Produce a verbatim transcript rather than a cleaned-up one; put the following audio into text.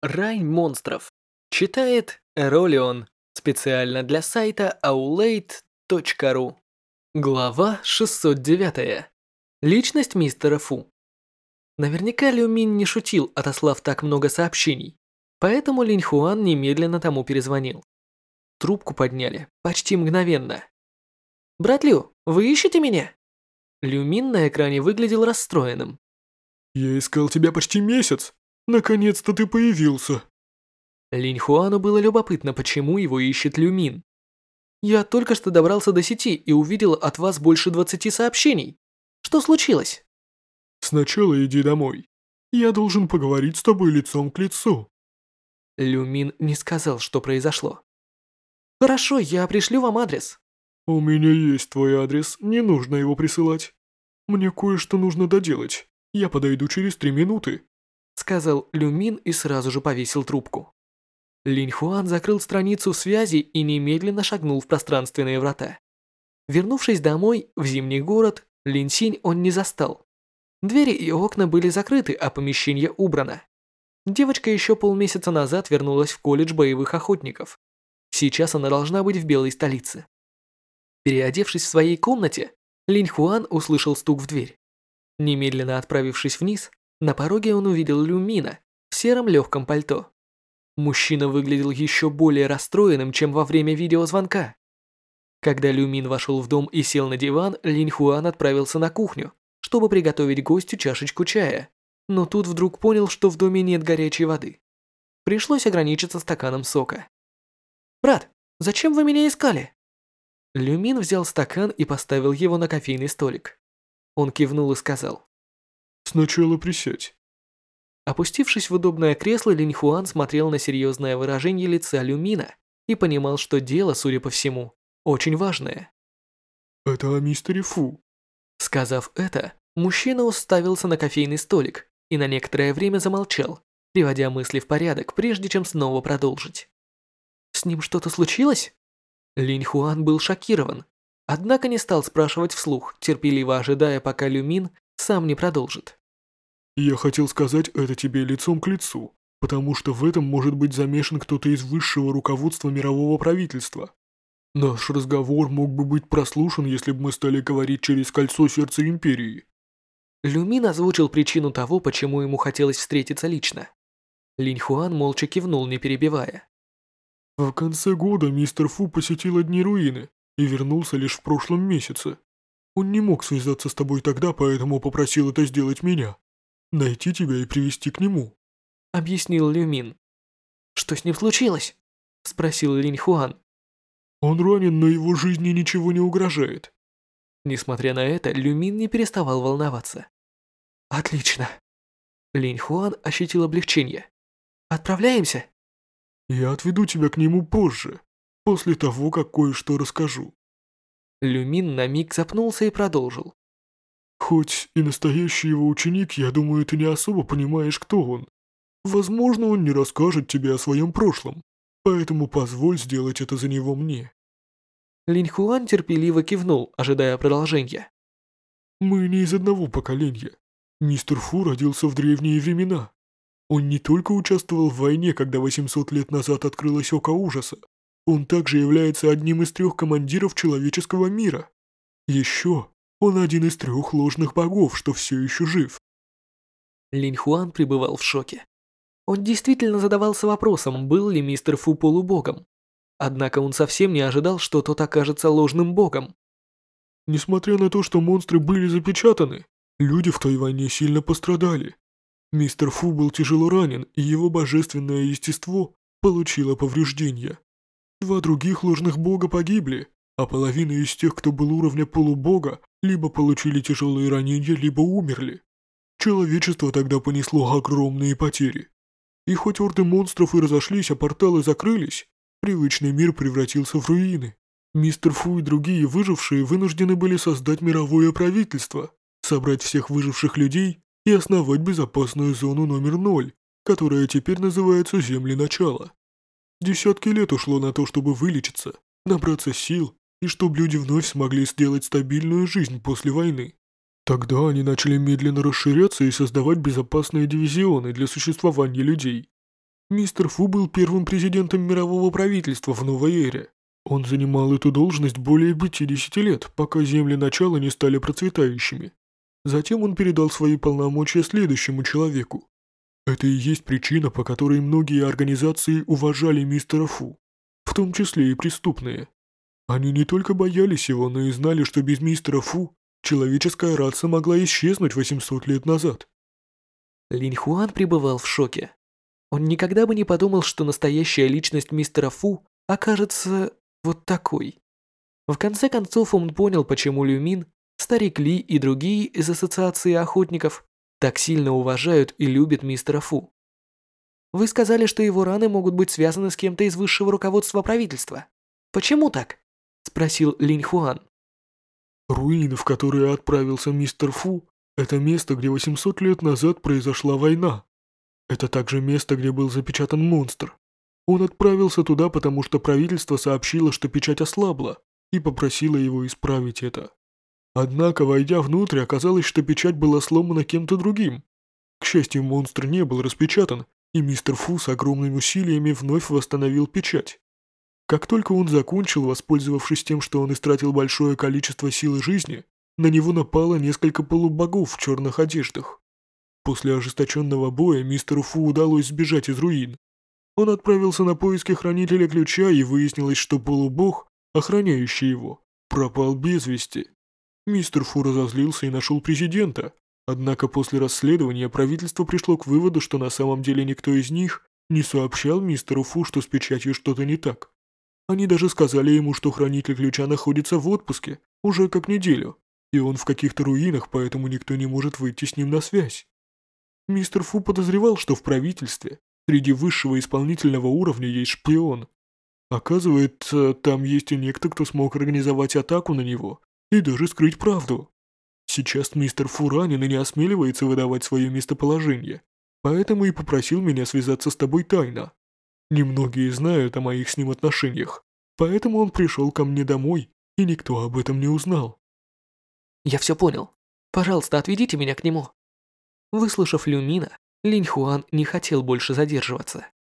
Рай монстров. Читает Эролион. Специально для сайта аулейт точка ру. Глава шестьсот девять. Личность мистера Фу. Наверняка Лю Мин не шутил, отослав так много сообщений. Поэтому Линь Хуан немедленно тому перезвонил. Трубку подняли почти мгновенно. «Брат Лю, вы ищете меня?» Лю Мин на экране выглядел расстроенным. «Я искал тебя почти месяц. Наконец-то ты появился». Линь Хуану было любопытно, почему его ищет Лю Мин. «Я только что добрался до сети и увидел от вас больше двадцати сообщений. Что случилось?» «Сначала иди домой. Я должен поговорить с тобой лицом к лицу». Лю Мин не сказал, что произошло. «Хорошо, я пришлю вам адрес». «У меня есть твой адрес, не нужно его присылать. Мне кое-что нужно доделать. Я подойду через три минуты», сказал Лю Мин и сразу же повесил трубку. Линь Хуан закрыл страницу связи и немедленно шагнул в пространственные врата. Вернувшись домой, в зимний город, Лин Синь он не застал. Двери и окна были закрыты, а помещение убрано. Девочка еще полмесяца назад вернулась в колледж боевых охотников. Сейчас она должна быть в белой столице. Переодевшись в своей комнате, Линь Хуан услышал стук в дверь. Немедленно отправившись вниз, на пороге он увидел Лю Мина в сером легком пальто. Мужчина выглядел еще более расстроенным, чем во время видеозвонка. Когда Лю Мин вошел в дом и сел на диван, Линь Хуан отправился на кухню, чтобы приготовить гостю чашечку чая. Но тут вдруг понял, что в доме нет горячей воды. Пришлось ограничиться стаканом сока. «Брат, зачем вы меня искали?» Лю Мин взял стакан и поставил его на кофейный столик. Он кивнул и сказал: «Сначала присядь». Опустившись в удобное кресло, Линь Хуан смотрел на серьезное выражение лица Лю Мина и понимал, что дело, судя по всему, очень важное. «Это о мистере Фу». Сказав это, мужчина уставился на кофейный столик и на некоторое время замолчал, приводя мысли в порядок, прежде чем снова продолжить. «С ним что-то случилось?» Линь Хуан был шокирован, однако не стал спрашивать вслух, терпеливо ожидая, пока Лю Мин сам не продолжит. «Я хотел сказать это тебе лицом к лицу, потому что в этом может быть замешан кто-то из высшего руководства мирового правительства. Наш разговор мог бы быть прослушан, если бы мы стали говорить через кольцо сердца Империи». Лю Мин озвучил причину того, почему ему хотелось встретиться лично. Линь Хуан молча кивнул, не перебивая. В конце года мистер Фу посетил одни руины и вернулся лишь в прошлом месяце. Он не мог связаться с тобой тогда, поэтому попросил это сделать меня. Найти тебя и привести к нему», — объяснил Лю Мин. «Что с ним случилось?» — спросил Линь Хуан. «Он ранен, но его жизни ничего не угрожает». Несмотря на это, Лю Мин не переставал волноваться. «Отлично». Линь Хуан ощутил облегчение. «Отправляемся?» «Я отведу тебя к нему позже, после того, как кое-что расскажу». Лю Мин на миг запнулся и продолжил. «Хоть и настоящий его ученик, я думаю, ты не особо понимаешь, кто он. Возможно, он не расскажет тебе о своем прошлом, поэтому позволь сделать это за него мне». Линь Хуан терпеливо кивнул, ожидая продолжения. «Мы не из одного поколения. Мистер Фу родился в древние времена. Он не только участвовал в войне, когда восемьсот лет назад открылось Око Ужаса, он также является одним из трех командиров человеческого мира. Еще он один из трех ложных богов, что все еще жив». Линь Хуан пребывал в шоке. Он действительно задавался вопросом, был ли мистер Фу полубогом. Однако он совсем не ожидал, что тот окажется ложным богом. «Несмотря на то, что монстры были запечатаны, люди в той войне сильно пострадали. Мистер Фу был тяжело ранен, и его божественное естество получило повреждения. Два других ложных бога погибли, а половина из тех, кто был уровня полубога, либо получили тяжелые ранения, либо умерли. Человечество тогда понесло огромные потери. И хоть орды монстров и разошлись, а порталы закрылись, привычный мир превратился в руины. Мистер Фу и другие выжившие вынуждены были создать мировое правительство, собрать всех выживших людей и основать безопасную зону номер ноль, которая теперь называется Земли Начала. Десятки лет ушло на то, чтобы вылечиться, набраться сил, и чтобы люди вновь смогли сделать стабильную жизнь после войны. Тогда они начали медленно расширяться и создавать безопасные дивизионы для существования людей. Мистер Фу был первым президентом мирового правительства в новой эре. Он занимал эту должность более пятидесяти лет, пока земли начала не стали процветающими. Затем он передал свои полномочия следующему человеку. Это и есть причина, по которой многие организации уважали мистера Фу, в том числе и преступные. Они не только боялись его, но и знали, что без мистера Фу человеческая раса могла исчезнуть восемьсот лет назад. Линь Хуан пребывал в шоке. Он никогда бы не подумал, что настоящая личность мистера Фу окажется вот такой. В конце концов он понял, почему Лю Мин, Старик Ли и другие из ассоциации охотников так сильно уважают и любят мистера Фу. Вы сказали, что его раны могут быть связаны с кем-то из высшего руководства правительства. Почему так? Спросил Линь Хуан. Руины, в которые отправился мистер Фу, это место, где восемьсот лет назад произошла война. Это также место, где был запечатан монстр. Он отправился туда, потому что правительство сообщило, что печать ослабла, и попросило его исправить это. Однако, войдя внутрь, оказалось, что печать была сломана кем-то другим. К счастью, монстр не был распечатан, и мистер Фу с огромными усилиями вновь восстановил печать. Как только он закончил, воспользовавшись тем, что он истратил большое количество силы жизни, на него напало несколько полубогов в черных одеждах. После ожесточенного боя мистеру Фу удалось сбежать из руин. Он отправился на поиски хранителя ключа, и выяснилось, что полубог, охраняющий его, пропал без вести. Мистер Фу разозлился и нашел президента, однако после расследования правительство пришло к выводу, что на самом деле никто из них не сообщал мистеру Фу, что с печатью что-то не так. Они даже сказали ему, что хранитель ключа находится в отпуске уже как неделю, и он в каких-то руинах, поэтому никто не может выйти с ним на связь. Мистер Фу подозревал, что в правительстве среди высшего исполнительного уровня есть шпион. Оказывается, там есть и некто, кто смог организовать атаку на него и даже скрыть правду. Сейчас мистер Фу ранен и не осмеливается выдавать свое местоположение, поэтому и попросил меня связаться с тобой тайно. Немногие знают о моих с ним отношениях, поэтому он пришел ко мне домой, и никто об этом не узнал. Я все понял. Пожалуйста, отведите меня к нему. Выслушав Лю Мина, Линь Хуан не хотел больше задерживаться.